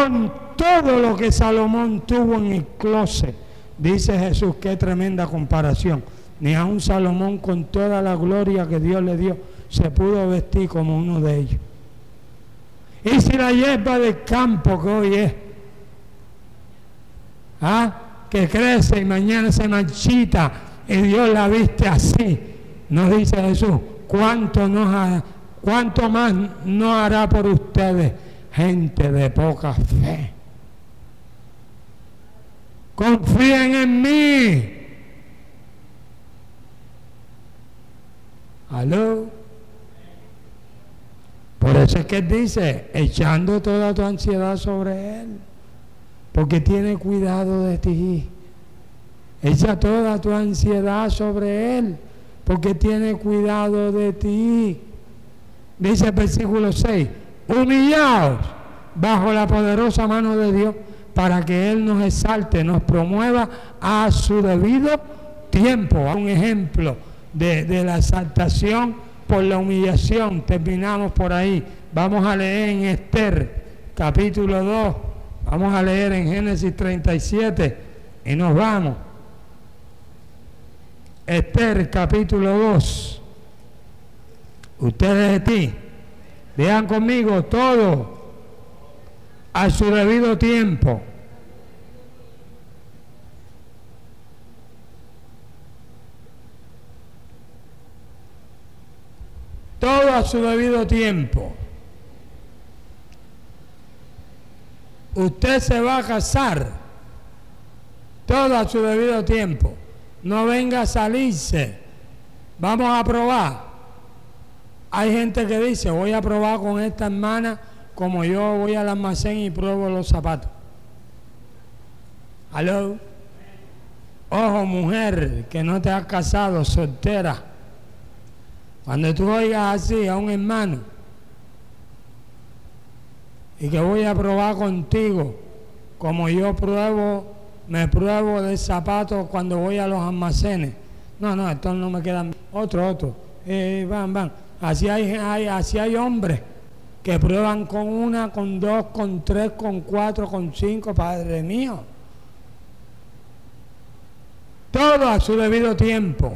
con todo lo que Salomón tuvo en el closet. Dice Jesús, qué tremenda comparación. Ni aun Salomón, con toda la gloria que Dios le dio, se pudo vestir como uno de ellos. Y si la hierba del campo que hoy es, que crece y mañana se marchita, y Dios la viste así, nos dice Jesús, ¿cuánto más no hará por ustedes, gente de poca fe? Confíen en mí. ¿Aló? Por eso es que él dice, echando toda tu ansiedad sobre él, porque tiene cuidado de ti. Echa toda tu ansiedad sobre él, porque tiene cuidado de ti. Dice el versículo 6, humillaos bajo la poderosa mano de Dios, para que él nos exalte, nos promueva a su debido tiempo. Un ejemplo de la exaltación por la humillación. Terminamos por ahí. Vamos a leer en Esther, capítulo 2. Vamos a leer en Génesis 37 y nos vamos. Esther, capítulo 2. Ustedes de ti, vean conmigo todo a su debido tiempo. Todo a su debido tiempo. Usted se va a casar, todo a su debido tiempo. No venga a salirse. Vamos a probar. Hay gente que dice, voy a probar con esta hermana como yo voy al almacén y pruebo los zapatos. ¿Aló? Ojo, mujer, que no te has casado, soltera. Cuando tú oigas así a un hermano y que voy a probar contigo como yo me pruebo de zapatos cuando voy a los almacenes. No, estos no me quedan. Otro. Van. Así hay hombres que prueban con una, con dos, con tres, con cuatro, con cinco. Padre mío. Todo a su debido tiempo.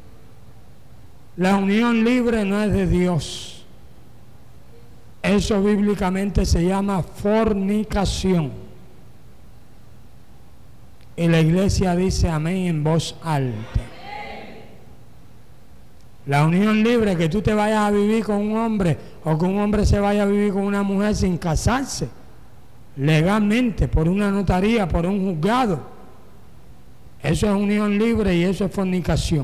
La unión libre no es de Dios. Eso bíblicamente se llama fornicación. Y la iglesia dice amén en voz alta. La unión libre, que tú te vayas a vivir con un hombre o que un hombre se vaya a vivir con una mujer sin casarse, legalmente, por una notaría, por un juzgado. Eso es unión libre y eso es fornicación.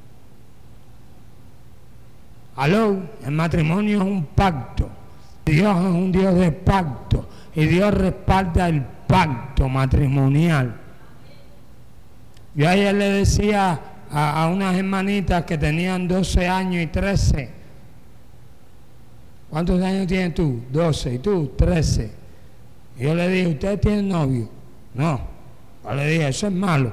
Aló, el matrimonio es un pacto. Dios es un Dios de pacto y Dios respalda el pacto matrimonial. Yo ayer le decía a unas hermanitas que tenían 12 años y 13. ¿Cuántos años tienes tú? 12. ¿Y tú? 13. Y yo le dije, ¿ustedes tienen novio? No. Yo le dije, eso es malo.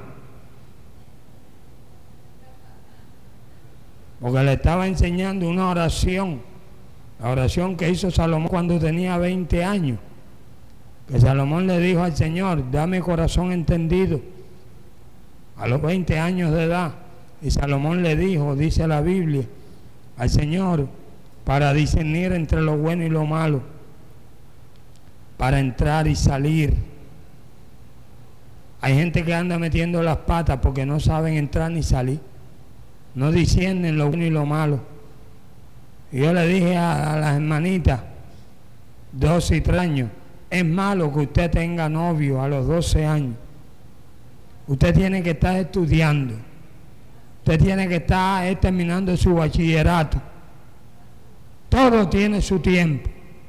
Porque le estaba enseñando una oración. La oración que hizo Salomón cuando tenía 20 años. Que Salomón le dijo al Señor, dame corazón entendido. A los 20 años de edad. Y Salomón le dijo, dice la Biblia, al Señor, para discernir entre lo bueno y lo malo, para entrar y salir. Hay gente que anda metiendo las patas porque no saben entrar ni salir. No disciernen lo bueno y lo malo. Y yo le dije a las hermanitas, 12 y 3 años, es malo que usted tenga novio a los 12 años. Usted tiene que estar estudiando. Usted tiene que estar terminando su bachillerato. Todo tiene su tiempo.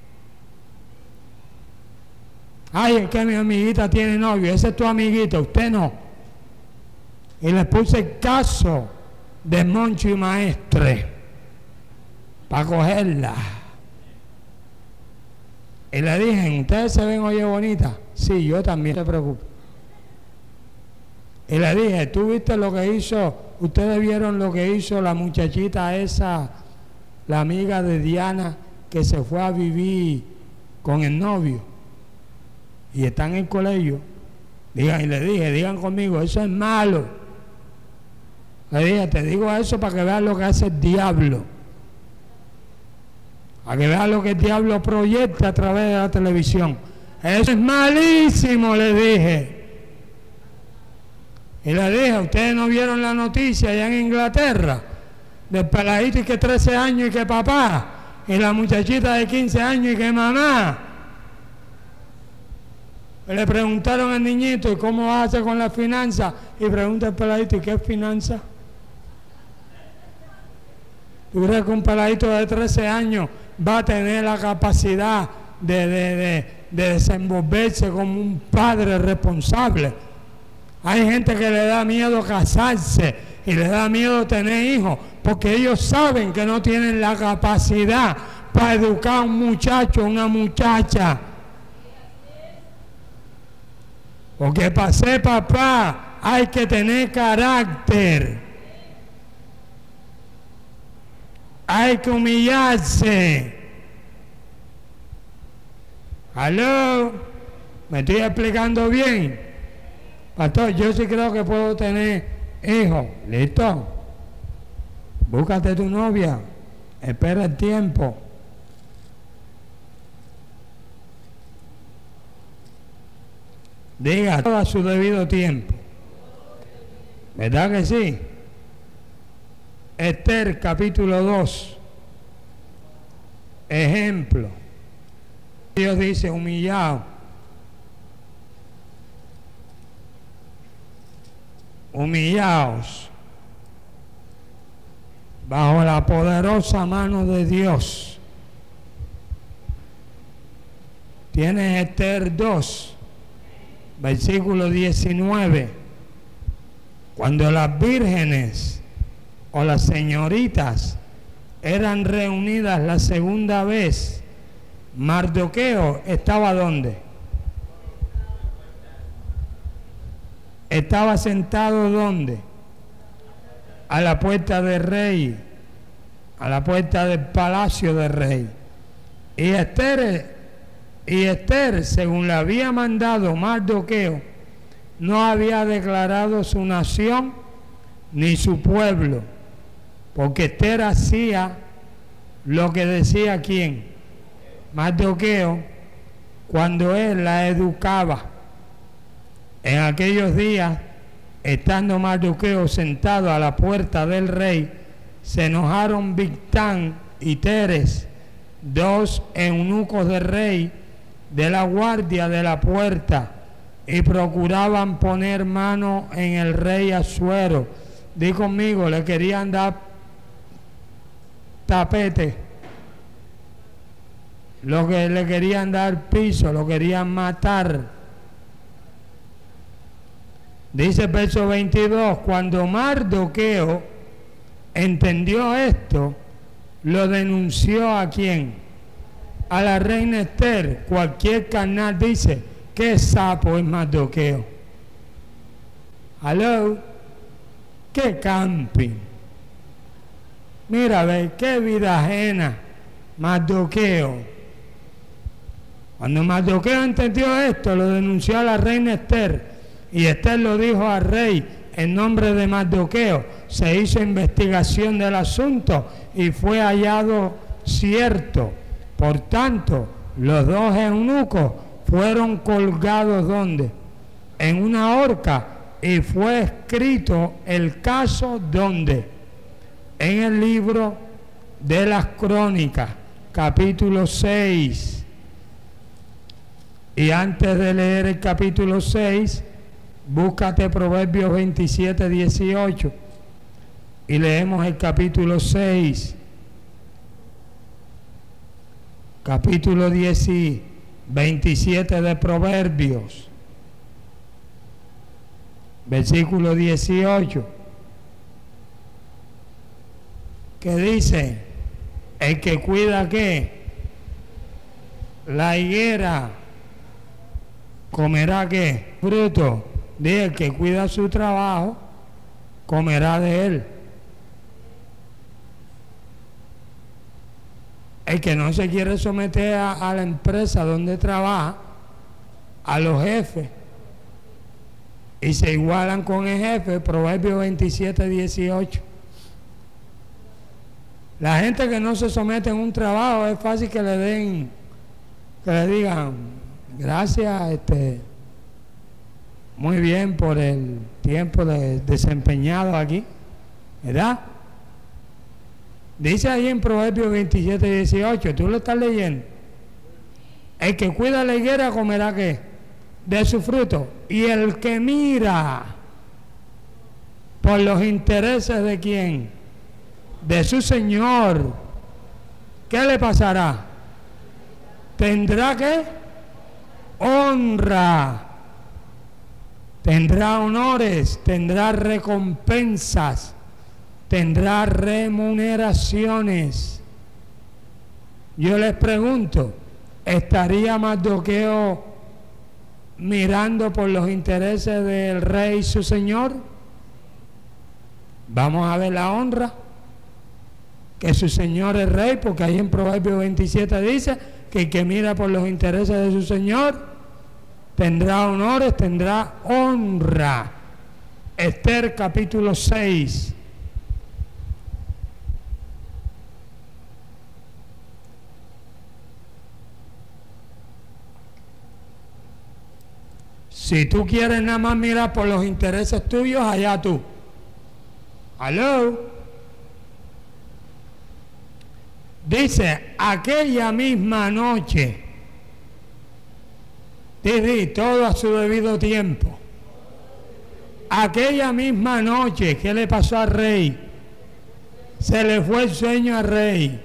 Ay, es que mi amiguita tiene novio. Ese es tu amiguita, usted no. Y le puse el caso de Moncho y Maestre para cogerla. Y le dije, ¿ustedes se ven oye bonita? Sí, yo también, no se preocupe. Y le dije, ¿tú viste lo que hizo? ¿Ustedes vieron lo que hizo la muchachita esa, la amiga de Diana, que se fue a vivir con el novio? y está en el colegio, digan conmigo, eso es malo. Le dije, te digo eso para que veas lo que hace el diablo. Para que veas lo que el diablo proyecta a través de la televisión. Eso es malísimo, le dije. Y le dije, ¿ustedes no vieron la noticia allá en Inglaterra? Del peladito y que 13 años y que papá. Y la muchachita de 15 años y que mamá. Le preguntaron al niñito, ¿y cómo hace con la finanza? Y pregunta el peladito, ¿y qué es finanza? ¿Tú crees que un peladito de 13 años va a tener la capacidad de desenvolverse como un padre responsable? Hay gente que le da miedo casarse y le da miedo tener hijos porque ellos saben que no tienen la capacidad para educar a un muchacho o una muchacha. Porque para ser papá hay que tener carácter. Hay que humillarse. ¿Aló? ¿Me estoy explicando bien? Pastor, yo sí creo que puedo tener hijos. ¿Listo? Búscate tu novia. Espera el tiempo. Diga todo a su debido tiempo. ¿Verdad que sí? Esther capítulo 2. Ejemplo. Dios dice, humillado. Humillaos bajo la poderosa mano de Dios. Tienes Esther 2, versículo 19. Cuando las vírgenes o las señoritas eran reunidas la segunda vez, Mardoqueo estaba ¿dónde? Estaba sentado ¿dónde? A la puerta del rey, a la puerta del palacio del rey. Y Esther, según le había mandado Mardoqueo, no había declarado su nación ni su pueblo, porque Esther hacía lo que decía ¿quién? Mardoqueo, cuando él la educaba. En aquellos días, estando Mardoqueo sentado a la puerta del rey, se enojaron Bigtán y Teres, dos eunucos del rey, de la guardia de la puerta, y procuraban poner mano en el rey Asuero. Di conmigo, le querían dar tapete, lo que le querían dar piso, lo querían matar. Dice el verso 22, cuando Mardoqueo entendió esto, lo denunció ¿a quién? A la reina Esther. Cualquier carnal dice, ¿qué sapo es Mardoqueo? ¿Aló? ¿Qué camping? Mira, ve, qué vida ajena, Mardoqueo. Cuando Mardoqueo entendió esto, lo denunció a la reina Esther. Y Esther lo dijo al rey en nombre de Mardoqueo. Se hizo investigación del asunto y fue hallado cierto. Por tanto, los dos eunucos fueron colgados ¿dónde? En una horca, y fue escrito el caso ¿dónde? En el libro de las Crónicas, capítulo 6. Y antes de leer el capítulo 6, búscate Proverbios 27, 18 y leemos el capítulo 6, capítulo 27 de Proverbios, versículo 18, que dice, el que cuida ¿qué? La higuera, comerá ¿qué? Fruto. Dice, el que cuida su trabajo, comerá de él. El que no se quiere someter a la empresa donde trabaja, a los jefes y se igualan con el jefe. Proverbios 27, 18. La gente que no se somete en un trabajo es fácil que le digan gracias, muy bien por el tiempo desempeñado aquí, ¿verdad? Dice ahí en Proverbios 27, 18, tú lo estás leyendo. El que cuida la higuera comerá ¿qué? De su fruto. Y el que mira por los intereses de quién, de su Señor, ¿qué le pasará? Tendrá ¿qué? Honra, tendrá honores, tendrá recompensas, tendrá remuneraciones. Yo les pregunto, ¿estaría Mardoqueo mirando por los intereses del rey su señor? Vamos a ver la honra, que su señor es rey, porque ahí en Proverbios 27 dice que el que mira por los intereses de su señor tendrá honores, tendrá honra. Esther capítulo 6. Si tú quieres nada más mirar por los intereses tuyos, allá tú. ¿Aló? Dice, aquella misma noche, todo a su debido tiempo. Aquella misma noche, ¿qué le pasó al rey? Se le fue el sueño al rey.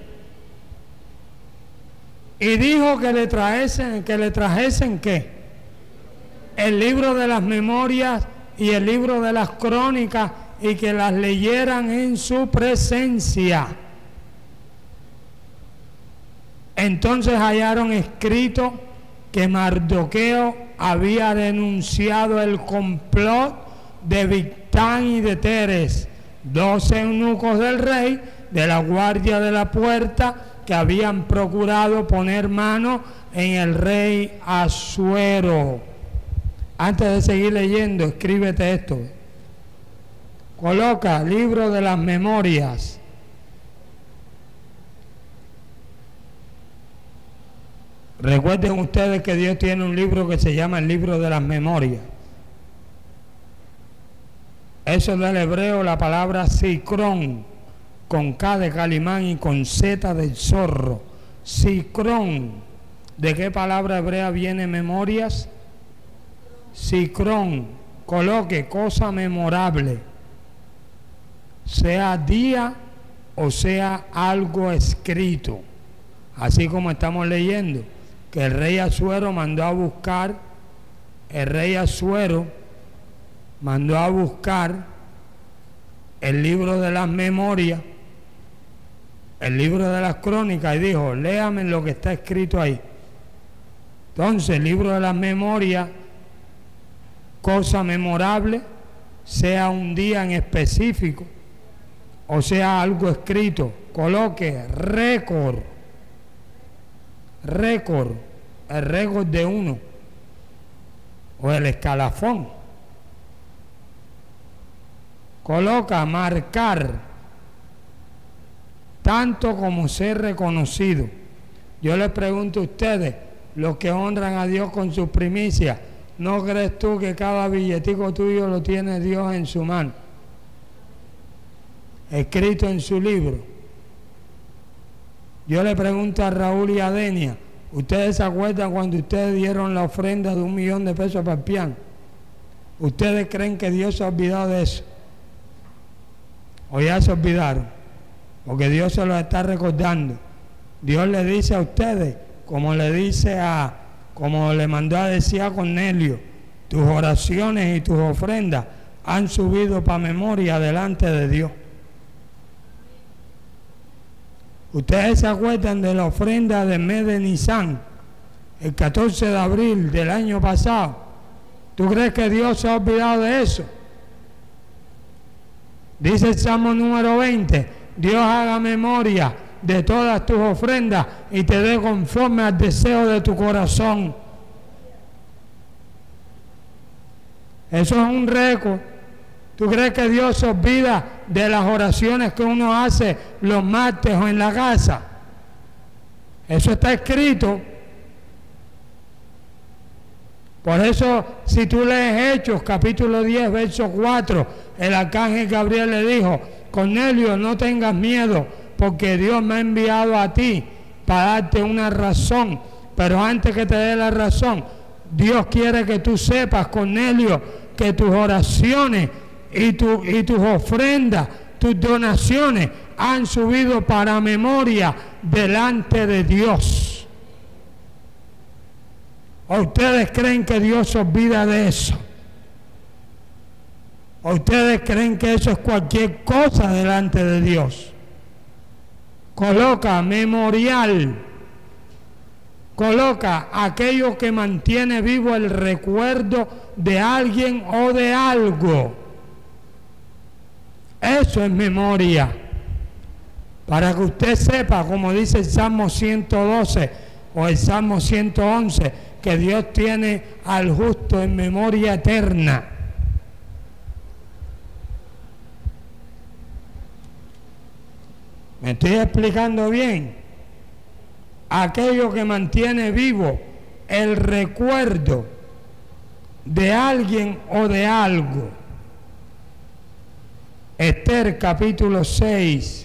Y dijo que le trajesen ¿qué? El libro de las memorias y el libro de las crónicas, y que las leyeran en su presencia. Entonces hallaron escrito que Mardoqueo había denunciado el complot de Bigtán y de Teres, 2 eunucos del rey de la guardia de la puerta, que habían procurado poner mano en el rey Asuero. Antes de seguir leyendo, escríbete esto. Coloca libro de las memorias. Recuerden ustedes que Dios tiene un libro que se llama el libro de las memorias. Eso del hebreo, la palabra Sicrón, con K de Calimán y con Z del zorro. Sicrón. ¿De qué palabra hebrea viene memorias? Sicrón. Coloque cosa memorable, sea día o sea algo escrito. Así como estamos leyendo que el rey Asuero mandó a buscar, el libro de las memorias, el libro de las crónicas, y dijo, léame lo que está escrito ahí. Entonces, el libro de las memorias, cosa memorable, sea un día en específico o sea algo escrito. Coloque récord, el récord de uno o el escalafón. Coloca marcar, tanto como ser reconocido. Yo les pregunto a ustedes, los que honran a Dios con sus primicias, ¿no crees tú que cada billetico tuyo lo tiene Dios en su mano, escrito en su libro? Yo le pregunto a Raúl y a Denia, ¿ustedes se acuerdan cuando ustedes dieron la ofrenda de $1.000.000 para el piano? ¿Ustedes creen que Dios se ha olvidado de eso? ¿O ya se olvidaron? Porque Dios se lo está recordando. Dios le dice a ustedes, como le mandó a decir a Cornelio, tus oraciones y tus ofrendas han subido para memoria delante de Dios. Ustedes se acuerdan de la ofrenda del mes de Nisan, el 14 de abril del año pasado. ¿Tú crees que Dios se ha olvidado de eso? Dice el Salmo número 20, Dios haga memoria de todas tus ofrendas y te dé conforme al deseo de tu corazón. Eso es un récord. ¿Tú crees que Dios se olvida de las oraciones que uno hace los martes o en la casa? Eso está escrito. Por eso, si tú lees Hechos, capítulo 10, verso 4, el arcángel Gabriel le dijo: Cornelio, no tengas miedo, porque Dios me ha enviado a ti para darte una razón. Pero antes que te dé la razón, Dios quiere que tú sepas, Cornelio, que tus oraciones y tus ofrendas, tus donaciones han subido para memoria delante de Dios. ¿O ustedes creen que Dios se olvida de eso? ¿O ustedes creen que eso es cualquier cosa delante de Dios? Coloca memorial. Coloca aquello que mantiene vivo el recuerdo de alguien o de algo. Eso es memoria. Para que usted sepa, como dice el Salmo 112 o el Salmo 111, que Dios tiene al justo en memoria eterna. ¿Me estoy explicando bien? Aquello que mantiene vivo el recuerdo de alguien o de algo. Esther capítulo 6.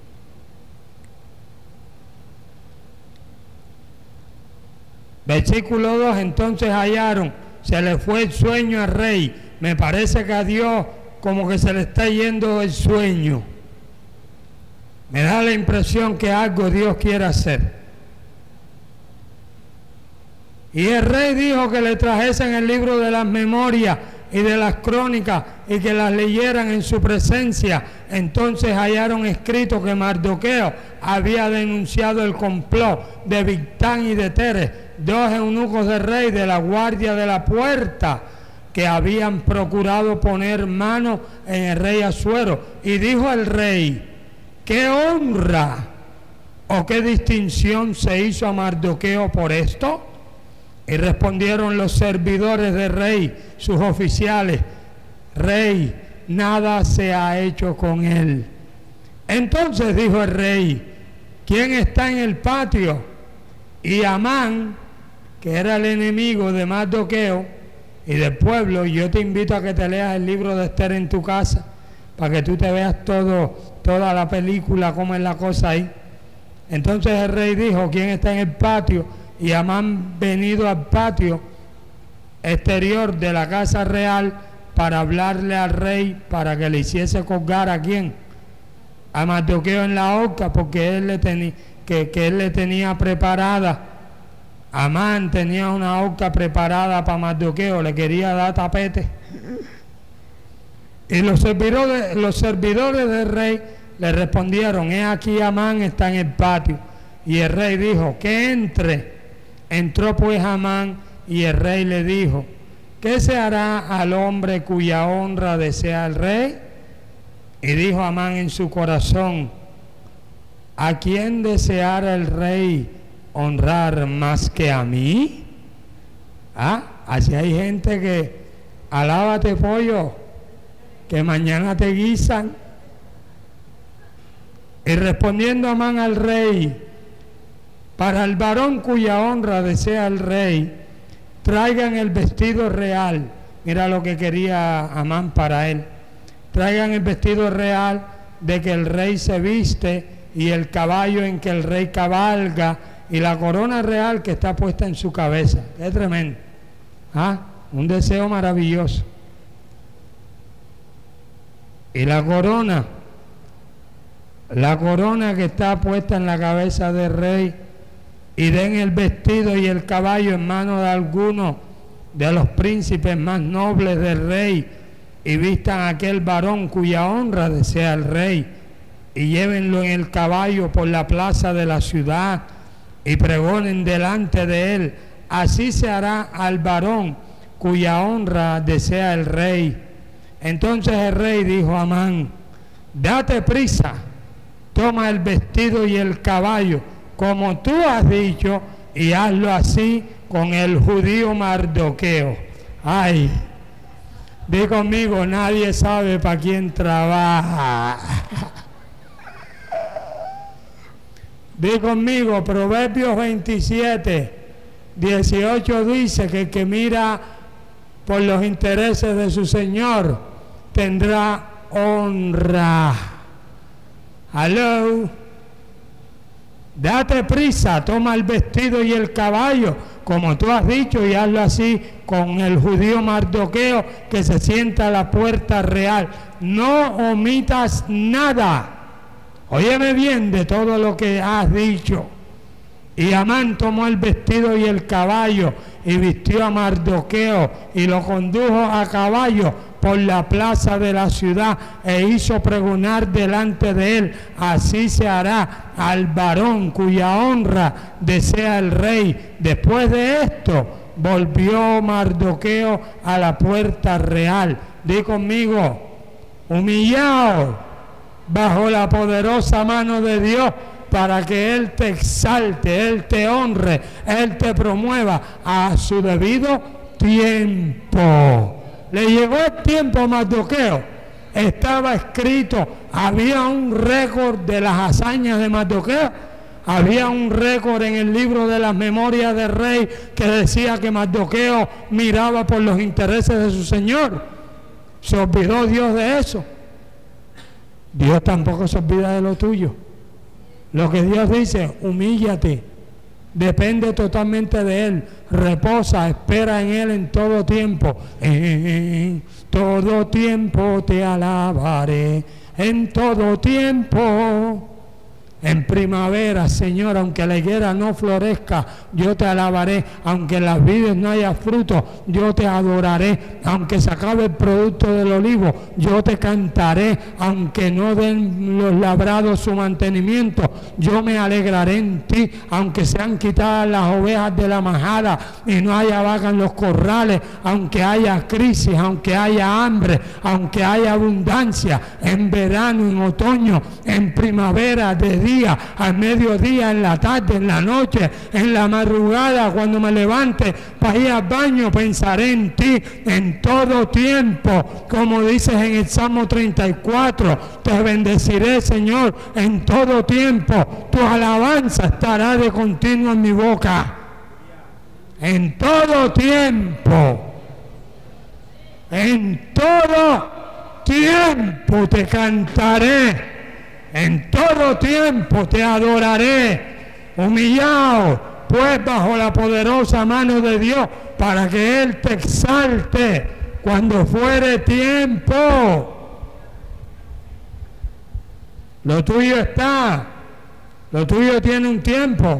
Versículo 2, entonces hallaron, se le fue el sueño al rey. Me parece que a Dios como que se le está yendo el sueño. Me da la impresión que algo Dios quiere hacer. Y el rey dijo que le trajesen el libro de las memorias y de las crónicas y que las leyeran en su presencia. Entonces hallaron escrito que Mardoqueo había denunciado el complot de Bigtán y de Teres, dos eunucos del rey de la guardia de la puerta, que habían procurado poner mano en el rey Asuero. Y dijo el rey: ¿qué honra o qué distinción se hizo a Mardoqueo por esto? Y respondieron los servidores del rey, sus oficiales: Rey, nada se ha hecho con él. Entonces dijo el rey: ¿quién está en el patio? Y Amán, que era el enemigo de Mardoqueo y del pueblo, y yo te invito a que te leas el libro de Esther en tu casa, para que tú te veas toda la película, cómo es la cosa ahí. Entonces el rey dijo: ¿quién está en el patio? Y Amán venido al patio exterior de la casa real para hablarle al rey para que le hiciese colgar ¿a quién? A Mardoqueo en la horca, porque él le tenía preparada. Amán tenía una horca preparada para Mardoqueo, le quería dar tapete. Y los servidores del rey le respondieron: he aquí Amán está en el patio. Y el rey dijo: que entre. Entró pues Amán, y el rey le dijo: ¿qué se hará al hombre cuya honra desea el rey? Y dijo Amán en su corazón: ¿a quién deseara el rey honrar más que a mí? Así hay gente que: alábate pollo, que mañana te guisan. Y respondiendo Amán al rey: para el varón cuya honra desea el rey, traigan el vestido real. Mira lo que quería Amán para él. Traigan el vestido real de que el rey se viste, y el caballo en que el rey cabalga, y la corona real que está puesta en su cabeza. Es tremendo. Un deseo maravilloso. Y la corona que está puesta en la cabeza del rey, y den el vestido y el caballo en manos de algunos de los príncipes más nobles del rey, y vistan a aquel varón cuya honra desea el rey, y llévenlo en el caballo por la plaza de la ciudad, y pregonen delante de él: así se hará al varón cuya honra desea el rey. Entonces el rey dijo a Amán: date prisa, toma el vestido y el caballo, como tú has dicho, y hazlo así con el judío Mardoqueo. Di conmigo, nadie sabe para quién trabaja. Di conmigo, Proverbios 27:18 dice que el que mira por los intereses de su Señor tendrá honra. Hello. Date prisa, toma el vestido y el caballo, como tú has dicho, y hazlo así con el judío Mardoqueo que se sienta a la puerta real. No omitas nada. Óyeme bien de todo lo que has dicho. Y Amán tomó el vestido y el caballo y vistió a Mardoqueo y lo condujo a caballo por la plaza de la ciudad e hizo pregonar delante de él: así se hará al varón cuya honra desea el rey. Después de esto volvió Mardoqueo a la puerta real. Di conmigo, humillado bajo la poderosa mano de Dios, para que Él te exalte, Él te honre, Él te promueva a su debido tiempo. Le llegó el tiempo a Mardoqueo. Estaba escrito, había un récord de las hazañas de Mardoqueo. Había un récord en el libro de las memorias del rey que decía que Mardoqueo miraba por los intereses de su señor. ¿Se olvidó Dios de eso? Dios tampoco se olvida de lo tuyo. Lo que Dios dice, humíllate, depende totalmente de Él, reposa, espera en Él en todo tiempo. En todo tiempo te alabaré, en todo tiempo. En primavera, Señor, aunque la higuera no florezca, yo te alabaré. Aunque en las vides no haya fruto, yo te adoraré. Aunque se acabe el producto del olivo, yo te cantaré. Aunque no den los labrados su mantenimiento, yo me alegraré en ti. Aunque sean quitadas las ovejas de la majada y no haya vaca en los corrales, aunque haya crisis, aunque haya hambre, aunque haya abundancia, en verano, en otoño, en primavera, de día, al mediodía, en la tarde, en la noche, en la madrugada, cuando me levante para ir al baño, pensaré en ti en todo tiempo. Como dices en el Salmo 34, te bendeciré, Señor, en todo tiempo. Tu alabanza estará de continuo en mi boca. En todo tiempo. En todo tiempo te cantaré. En todo tiempo te adoraré, humillado, pues bajo la poderosa mano de Dios, para que Él te exalte cuando fuere tiempo. Lo tuyo está, lo tuyo tiene un tiempo.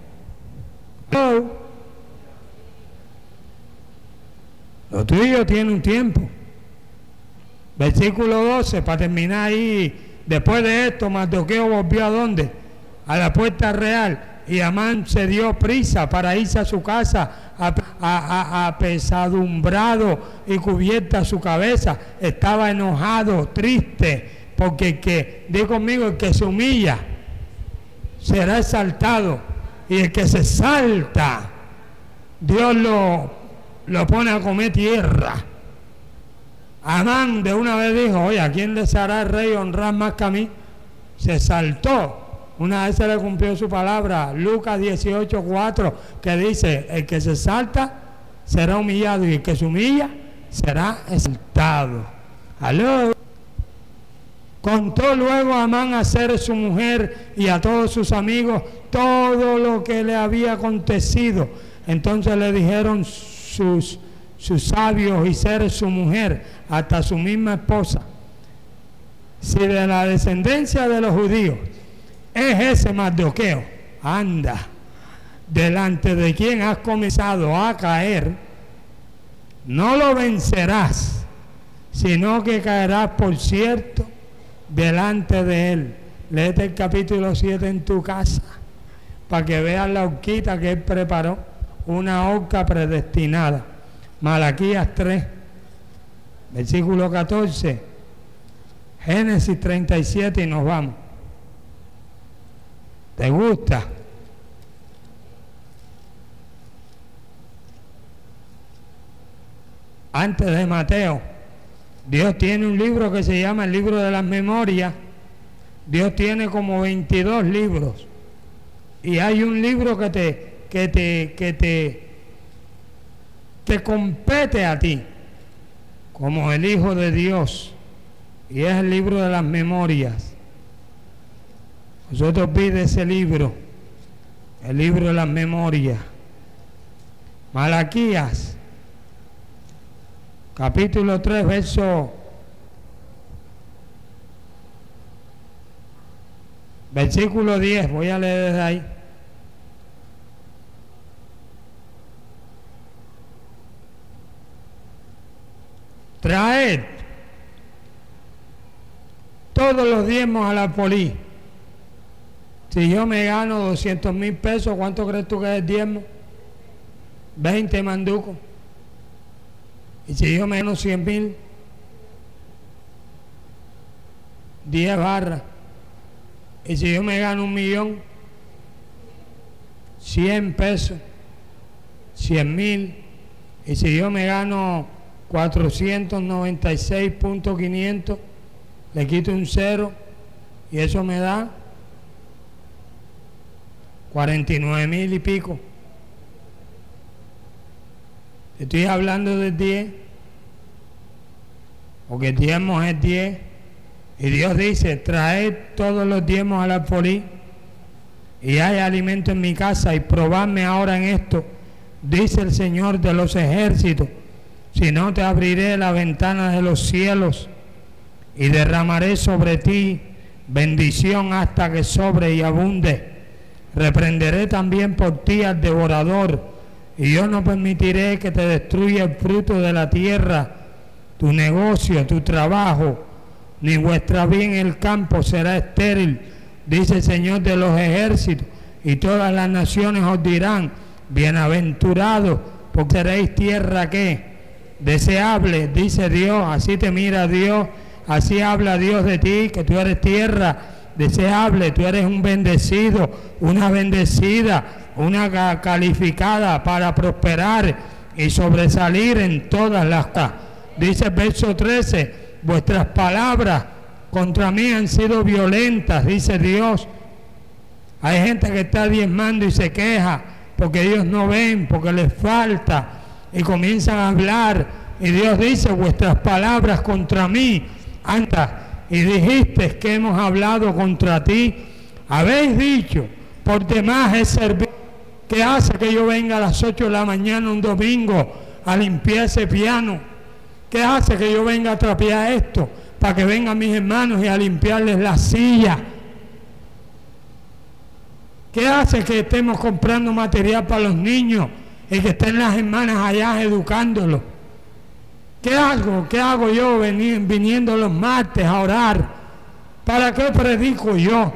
Lo tuyo tiene un tiempo. Versículo 12, para terminar ahí. Después de esto, Mardoqueo volvió ¿a dónde? A la puerta real. Y Amán se dio prisa para irse a su casa, apesadumbrado y cubierta su cabeza. Estaba enojado, triste, porque el que, di conmigo, el que se humilla será exaltado. Y el que se salta, Dios lo pone a comer tierra. Amán de una vez dijo: oye, ¿a quién deseará el rey honrar más que a mí? Se saltó. Una vez se le cumplió su palabra, Lucas 18:4, que dice: el que se salta será humillado y el que se humilla será exaltado. ¿Aló? Contó luego a Amán a Zeresh su mujer y a todos sus amigos todo lo que le había acontecido. Entonces le dijeron sus sabios y Zeresh su mujer, hasta su misma esposa: si de la descendencia de los judíos es ese Mardoqueo, anda, delante de quien has comenzado a caer, no lo vencerás, sino que caerás por cierto delante de él. Léete el capítulo 7 en tu casa, para que veas la horquita que él preparó, una horca predestinada. Malaquías 3, versículo 14, Génesis 37 y nos vamos. ¿Te gusta? Antes de Mateo, Dios tiene un libro que se llama el libro de las memorias. Dios tiene como 22 libros. Y hay un libro que te compete a ti, como el Hijo de Dios. Y es el libro de las memorias. Nosotros pide ese libro, el libro de las memorias. Malaquías, capítulo 3, versículo 10, voy a leer desde ahí. Traed todos los diezmos al alfolí. Si yo me gano 200,000 pesos, ¿cuánto crees tú que es el diezmo? 20 manducos. Y si yo me gano 100,000, 10 barras. Y si yo me gano 1,000,000, 100 pesos, 100,000. Y si yo me gano 496.500, le quito un 0 y eso me da 49,000 y pico. Estoy hablando del 10, porque el diezmo es 10, y Dios dice: traed todos los diezmos al alfolí, y hay alimento en mi casa, y probadme ahora en esto, dice el Señor de los ejércitos, si no te abriré la ventana de los cielos, y derramaré sobre ti bendición hasta que sobre y abunde. Reprenderé también por ti al devorador, y yo no permitiré que te destruya el fruto de la tierra, tu negocio, tu trabajo, ni vuestra vida en el campo será estéril, dice el Señor de los ejércitos, y todas las naciones os dirán: bienaventurados, porque seréis tierra que deseable, dice Dios. Así te mira Dios, así habla Dios de ti, que tú eres tierra deseable, tú eres un bendecido, una bendecida, una calificada para prosperar y sobresalir en todas las cosas. Dice el verso 13: vuestras palabras contra mí han sido violentas, dice Dios. Hay gente que está diezmando y se queja porque ellos no ven, porque les falta, y comienzan a hablar, y Dios dice: vuestras palabras contra mí, anda, y dijiste que hemos hablado contra ti. Habéis dicho: por demás es servir. ¿Qué hace que yo venga a las 8 de la mañana un domingo a limpiar ese piano? ¿Qué hace que yo venga a trapear esto? Para que vengan mis hermanos y a limpiarles la silla. ¿Qué hace que estemos comprando material para los niños y que estén las hermanas allá educándolos? ¿Qué hago yo viniendo los martes a orar? ¿Para qué predico yo?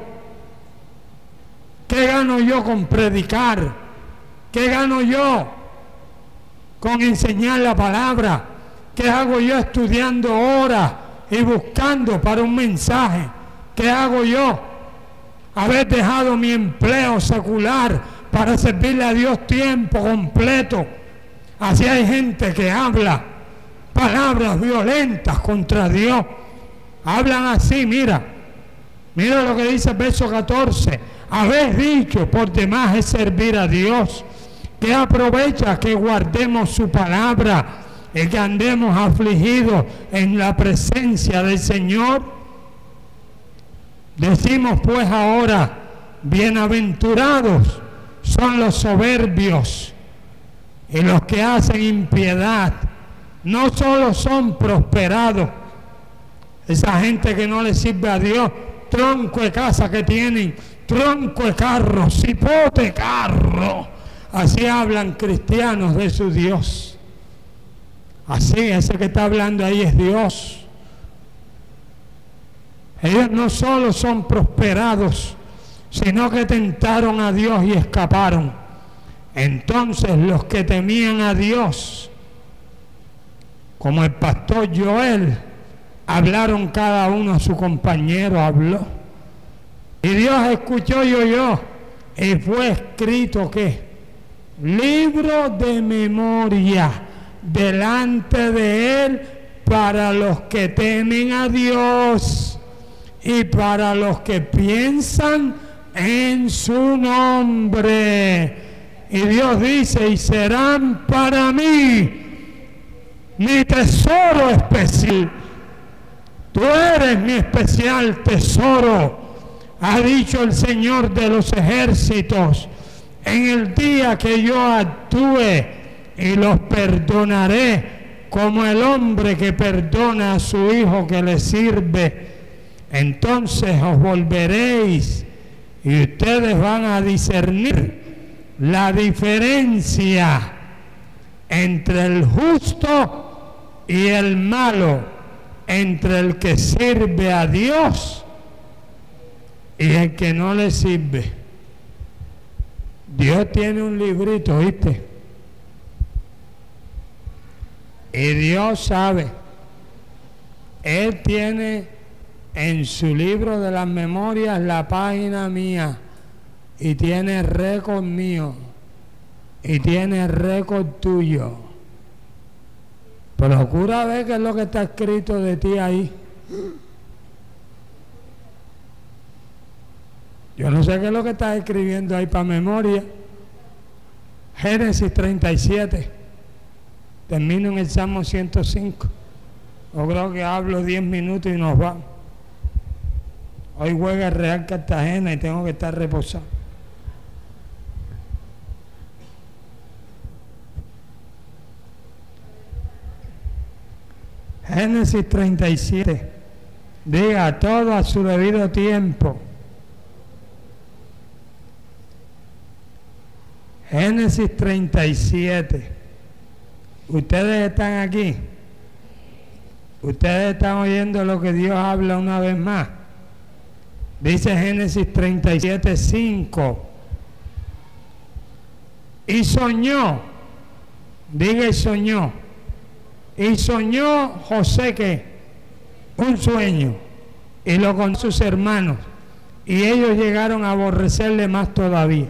¿Qué gano yo con predicar? ¿Qué gano yo con enseñar la palabra? ¿Qué hago yo estudiando horas y buscando para un mensaje? ¿Qué hago yo? Haber dejado mi empleo secular para servirle a Dios tiempo completo. Así hay gente que habla palabras violentas contra Dios. Hablan así, mira lo que dice el verso 14. Habéis dicho: por demás es servir a Dios. ¿Qué aprovecha que guardemos su palabra y que andemos afligidos en la presencia del Señor? Decimos pues ahora: bienaventurados son los soberbios y los que hacen impiedad. No solo son prosperados, esa gente que no le sirve a Dios, tronco de casa que tienen, tronco de carro, cipote carro. Así hablan cristianos de su Dios. Así, ese que está hablando ahí es Dios. Ellos no solo son prosperados, sino que tentaron a Dios y escaparon. Entonces los que temían a Dios, como el pastor Joel, hablaron cada uno a su compañero, habló. Y Dios escuchó y oyó, y fue escrito ¿qué? Libro de memoria delante de él para los que temen a Dios y para los que piensan en su nombre. Y Dios dice, y serán para mí mi tesoro especial. Tú eres mi especial tesoro, ha dicho el Señor de los ejércitos. En el día que yo actúe y los perdonaré como el hombre que perdona a su hijo que le sirve, entonces os volveréis y ustedes van a discernir la diferencia entre el justo y el malo, entre el que sirve a Dios y el que no le sirve. Dios tiene un librito, ¿viste? Y Dios sabe. Él tiene en su libro de las memorias la página mía, y tiene récord mío, y tiene récord tuyo. Procura ver qué es lo que está escrito de ti ahí. Yo no sé qué es lo que estás escribiendo ahí para memoria. Génesis 37. Termino en el Salmo 105. Yo creo que hablo 10 minutos y nos vamos. Hoy juega el Real Cartagena y tengo que estar reposado. Génesis 37. Diga todo a su debido tiempo. Génesis 37. Ustedes están aquí. Ustedes están oyendo lo que Dios habla una vez más. Dice Génesis 37, 5. Y soñó. Diga y soñó. Y soñó José que un sueño, y lo contó a sus hermanos, y ellos llegaron a aborrecerle más todavía.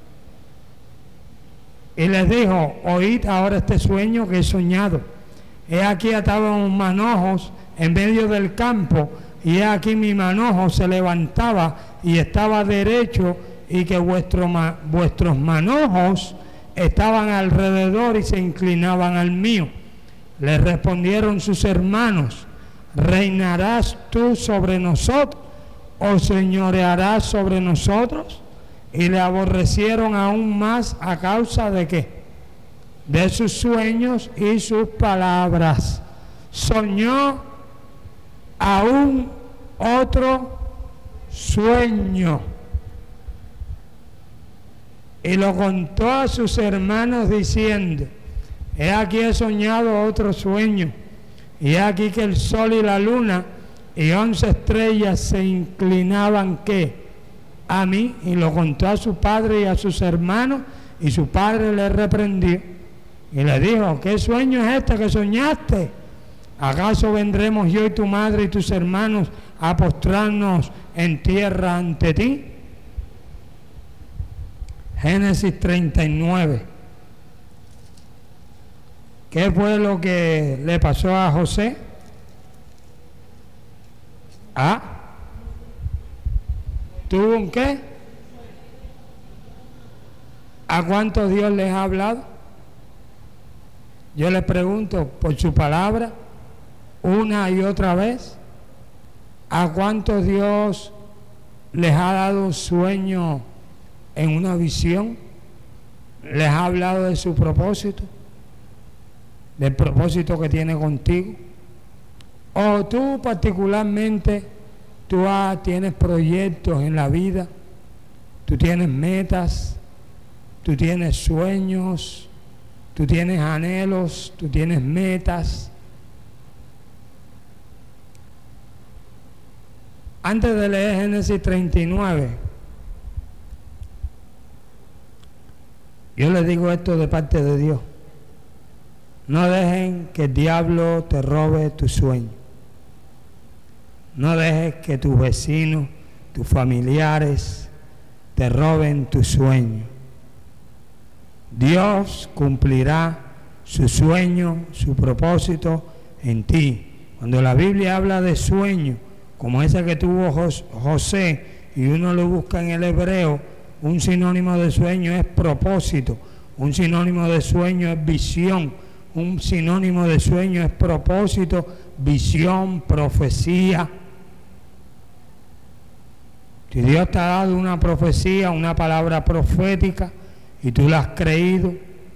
Y les dijo, oíd ahora este sueño que he soñado. He aquí ataban manojos en medio del campo, y he aquí mi manojo se levantaba y estaba derecho, y que vuestros manojos estaban alrededor y se inclinaban al mío. Le respondieron sus hermanos, ¿reinarás tú sobre nosotros o señorearás sobre nosotros? Y le aborrecieron aún más a causa de ¿qué? De sus sueños y sus palabras. Soñó aún otro sueño y lo contó a sus hermanos diciendo, he aquí he soñado otro sueño, y he aquí que el sol y la luna y 11 estrellas se inclinaban ¿qué? A mí. Y lo contó a su padre y a sus hermanos, y su padre le reprendió y le dijo, ¿qué sueño es este que soñaste? ¿Acaso vendremos yo y tu madre y tus hermanos a postrarnos en tierra ante ti? Génesis 39. ¿Qué fue lo que le pasó a José? ¿Tuvo un qué? ¿A cuántos Dios les ha hablado? Yo les pregunto por su palabra, una y otra vez. ¿A cuántos Dios les ha dado sueño en una visión? ¿Les ha hablado de su propósito? ¿Del propósito que tiene contigo? ¿O tú particularmente, tienes proyectos en la vida? ¿Tú tienes metas? ¿Tú tienes sueños? ¿Tú tienes anhelos? ¿Tú tienes metas? Antes de leer Génesis 39, yo les digo esto de parte de Dios. No dejen que el diablo te robe tu sueño. No dejes que tus vecinos, tus familiares te roben tu sueño. Dios cumplirá su sueño, su propósito en ti. Cuando la Biblia habla de sueño, como ese que tuvo José, y uno lo busca en el hebreo, un sinónimo de sueño es propósito, un sinónimo de sueño es visión, un sinónimo de sueño es propósito, visión, profecía. Si Dios te ha dado una profecía, una palabra profética, y tú la has creído,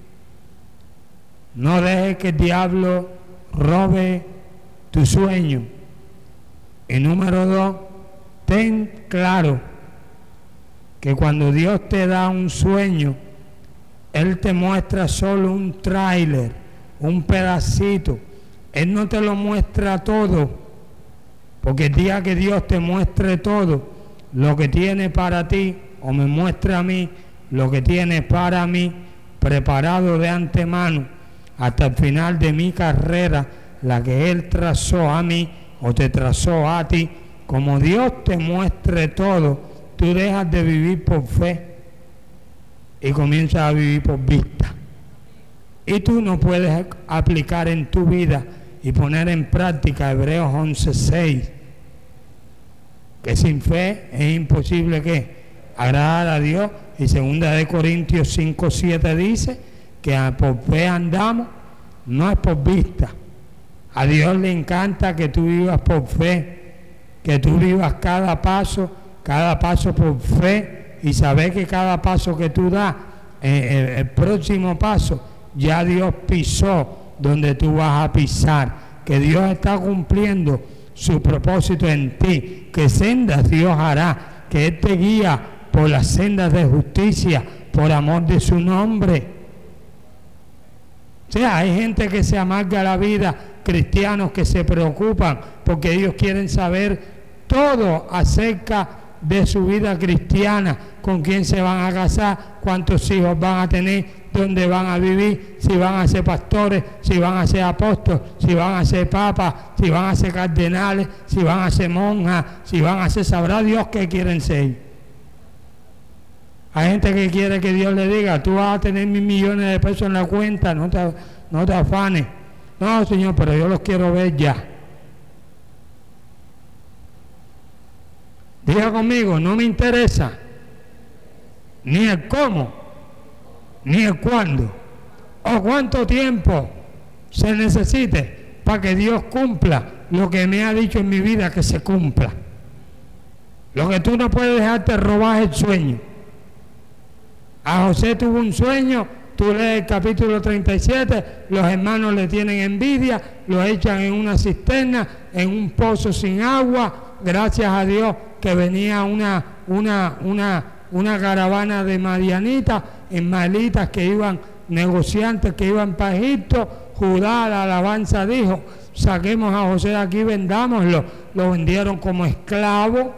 no dejes que el diablo robe tu sueño. Y número 2, ten claro que cuando Dios te da un sueño, Él te muestra solo un tráiler, un pedacito. Él no te lo muestra todo, porque el día que Dios te muestre todo lo que tiene para ti, o me muestra a mí lo que tiene para mí, preparado de antemano, hasta el final de mi carrera, la que Él trazó a mí, o te trazó a ti, como Dios te muestre todo, tú dejas de vivir por fe y comienzas a vivir por vista. Y tú no puedes aplicar en tu vida y poner en práctica Hebreos 11:6, que sin fe es imposible que agradar a Dios, y 2 Corintios 5:7 dice que por fe andamos, no es por vista. A Dios le encanta que tú vivas por fe, que tú vivas cada paso por fe, y saber que cada paso que tú das, el próximo paso, ya Dios pisó donde tú vas a pisar, que Dios está cumpliendo su propósito en ti, que sendas Dios hará, que Él te guía por las sendas de justicia, por amor de su nombre. O sea, hay gente que se amarga la vida, cristianos que se preocupan porque ellos quieren saber todo acerca de su vida cristiana, con quién se van a casar, cuántos hijos van a tener, dónde van a vivir, si van a ser pastores, si van a ser apóstoles, si van a ser papas, si van a ser cardenales, si van a ser monjas, si van a ser, sabrá Dios qué quieren ser. Hay gente que quiere que Dios le diga, tú vas a tener 1.000 millones de pesos en la cuenta, no te afanes. No, Señor, pero yo los quiero ver ya. Diga conmigo, no me interesa ni el cómo, ni el cuándo, o cuánto tiempo se necesite para que Dios cumpla lo que me ha dicho en mi vida que se cumpla. Lo que tú no puedes dejarte robar es el sueño. A José tuvo un sueño, tú lees el capítulo 37, los hermanos le tienen envidia, lo echan en una cisterna, en un pozo sin agua. Gracias a Dios que venía una caravana de madianitas, ismaelitas que iban, negociantes que iban para Egipto. Judá, la alabanza, dijo, saquemos a José de aquí, vendámoslo. Lo vendieron como esclavo.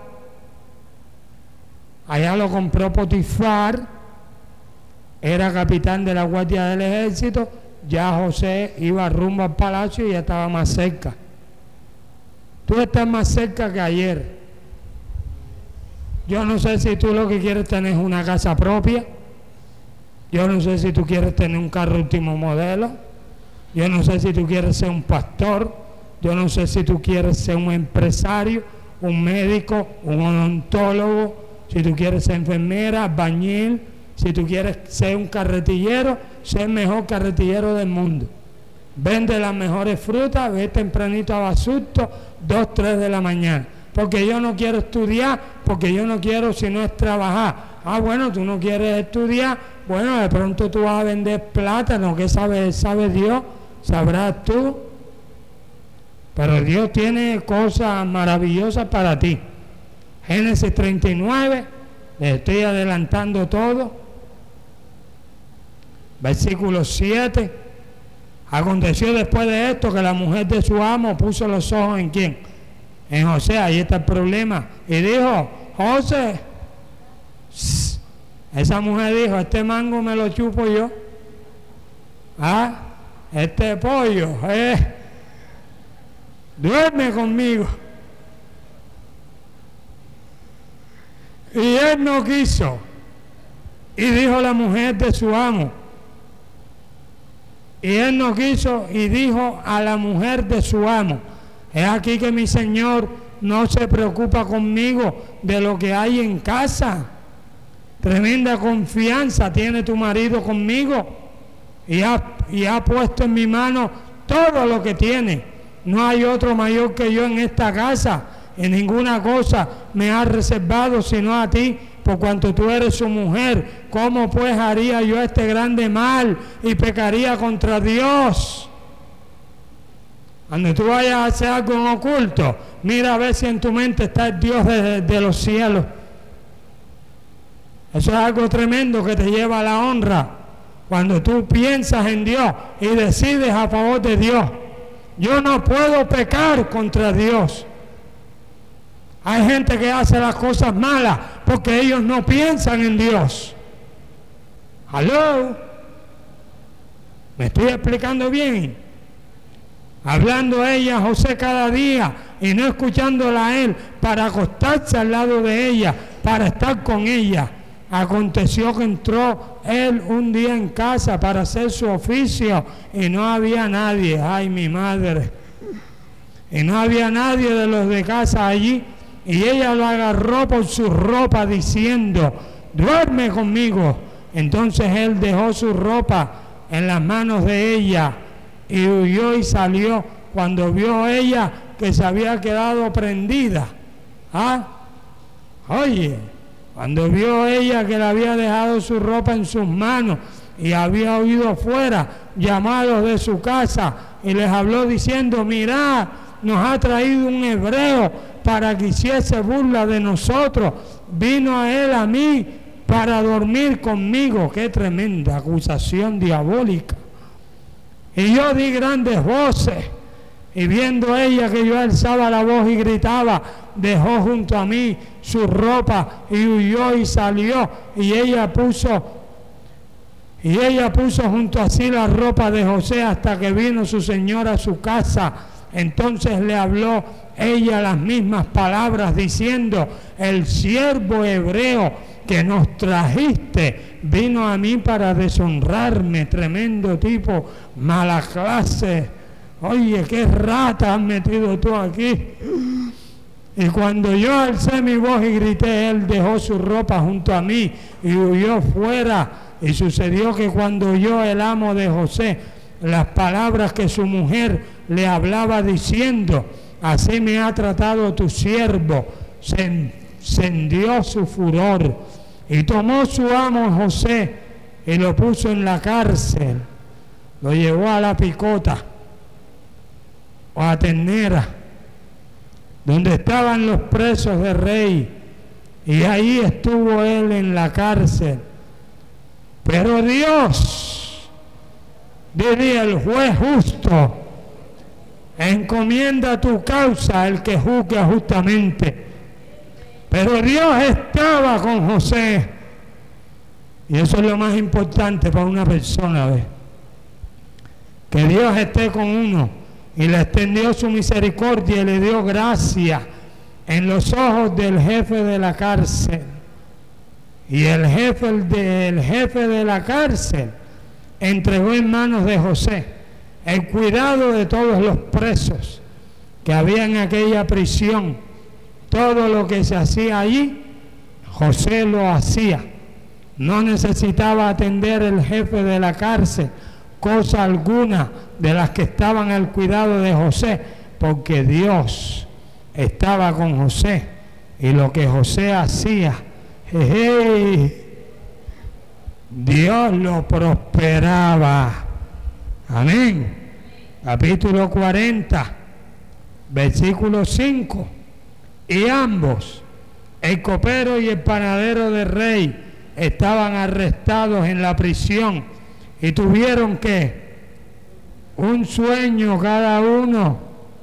Allá lo compró Potifar, era capitán de la guardia del ejército. Ya José iba rumbo al palacio y ya estaba más cerca. Tú estás más cerca que ayer. Yo no sé si tú lo que quieres tener es una casa propia. Yo no sé si tú quieres tener un carro último modelo. Yo no sé si tú quieres ser un pastor. Yo no sé si tú quieres ser un empresario, un médico, un odontólogo. Si tú quieres ser enfermera, albañil. Si tú quieres ser un carretillero, sé el mejor carretillero del mundo. Vende las mejores frutas, ve tempranito a Basurto, 2, 3 de la mañana. Porque yo no quiero estudiar, porque yo no quiero si no es trabajar. Ah, bueno, tú no quieres estudiar, bueno, de pronto tú vas a vender plátano, ¿qué sabe Dios? Sabrás tú. Pero Dios tiene cosas maravillosas para ti. Génesis 39, les estoy adelantando todo. Versículo 7. Aconteció después de esto que la mujer de su amo puso los ojos en ¿quién? En José. Ahí está el problema. Y dijo, José, esa mujer dijo, este mango me lo chupo yo. Ah, este pollo, duerme conmigo. Y él no quiso. Y dijo la mujer de su amo. Y él no quiso y dijo a la mujer de su amo. Es aquí que mi Señor no se preocupa conmigo de lo que hay en casa. Tremenda confianza tiene tu marido conmigo y ha puesto en mi mano todo lo que tiene. No hay otro mayor que yo en esta casa. En ninguna cosa me ha reservado sino a ti, por cuanto tú eres su mujer. ¿Cómo pues haría yo este grande mal y pecaría contra Dios? Cuando tú vayas a hacer algo en oculto, mira a ver si en tu mente está el Dios de los cielos. Eso es algo tremendo que te lleva a la honra. Cuando tú piensas en Dios y decides a favor de Dios. Yo no puedo pecar contra Dios. Hay gente que hace las cosas malas porque ellos no piensan en Dios. ¿Aló? ¿Me estoy explicando bien? Hablando ella a José cada día y no escuchándola a él para acostarse al lado de ella, para estar con ella. Aconteció que entró él un día en casa para hacer su oficio y no había nadie. Ay, mi madre. Y no había nadie de los de casa allí. Y ella lo agarró por su ropa diciendo, duerme conmigo. Entonces él dejó su ropa en las manos de ella y huyó y salió cuando vio ella que se había quedado prendida. Oye, cuando vio ella que le había dejado su ropa en sus manos y había huido fuera, llamados de su casa y les habló diciendo, mirad, nos ha traído un hebreo para que hiciese burla de nosotros. Vino a él a mí para dormir conmigo. Qué tremenda acusación diabólica. Y yo di grandes voces. Y viendo ella que yo alzaba la voz y gritaba, dejó junto a mí su ropa y huyó y salió. Y ella puso junto a sí la ropa de José hasta que vino su señor a su casa. Entonces le habló ella las mismas palabras diciendo, el siervo hebreo que nos trajiste vino a mí para deshonrarme. Tremendo tipo, mala clase. Oye, qué rata has metido tú aquí. Y cuando yo alcé mi voz y grité, él dejó su ropa junto a mí y huyó fuera. Y sucedió que cuando oyó el amo de José las palabras que su mujer le hablaba diciendo, así me ha tratado tu siervo, se encendió su furor y tomó su amo José y lo puso en la cárcel, lo llevó a la picota o a ternera, donde estaban los presos de rey, y ahí estuvo él en la cárcel. Pero Dios, diría el juez justo, encomienda tu causa al que juzga justamente. Pero Dios estaba con José, y eso es lo más importante para una persona, ¿ves? Que Dios esté con uno, y le extendió su misericordia y le dio gracia en los ojos del jefe de la cárcel. Y el jefe de la cárcel entregó en manos de José el cuidado de todos los presos que había en aquella prisión. Todo lo que se hacía allí, José lo hacía. No necesitaba atender el jefe de la cárcel cosa alguna de las que estaban al cuidado de José, porque Dios estaba con José, y lo que José hacía, Dios lo prosperaba. Amén. Capítulo 40, versículo 5. Y ambos, el copero y el panadero del rey, estaban arrestados en la prisión y tuvieron que un sueño cada uno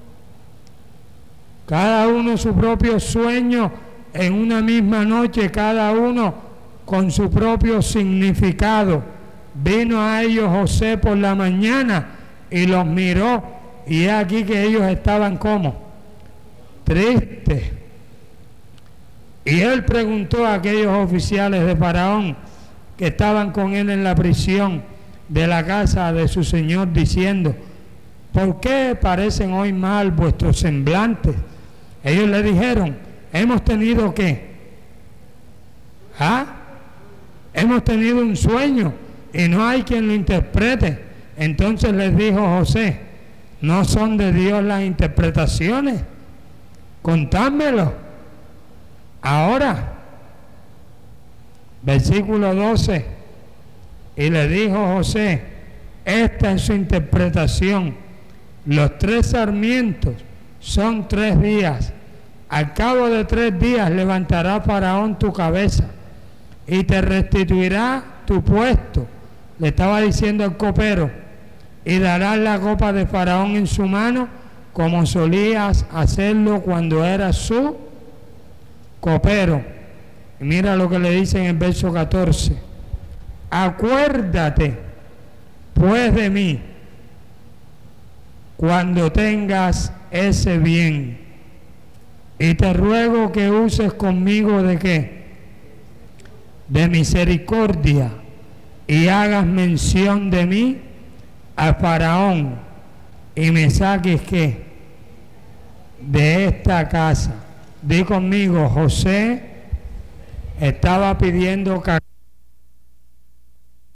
su propio sueño en una misma noche, cada uno con su propio significado. Vino a ellos José por la mañana y los miró, y he aquí que ellos estaban como tristes. Y él preguntó a aquellos oficiales de Faraón que estaban con él en la prisión de la casa de su señor, diciendo, ¿por qué parecen hoy mal vuestros semblantes? Ellos le dijeron, hemos tenido ¿qué? Hemos tenido un sueño y no hay quien lo interprete. Entonces les dijo José, ¿no son de Dios las interpretaciones? Contádmelo. Ahora, versículo 12, y le dijo José, esta es su interpretación, los 3 sarmientos son 3 días, al cabo de 3 días levantará Faraón tu cabeza y te restituirá tu puesto, le estaba diciendo el copero, y darás la copa de Faraón en su mano como solías hacerlo cuando eras su copero. Y mira lo que le dice en el verso 14, acuérdate pues de mí cuando tengas ese bien, y te ruego que uses conmigo de ¿qué? De misericordia, y hagas mención de mí a Faraón, y me saques ¿qué? De esta casa. Di conmigo, José estaba pidiendo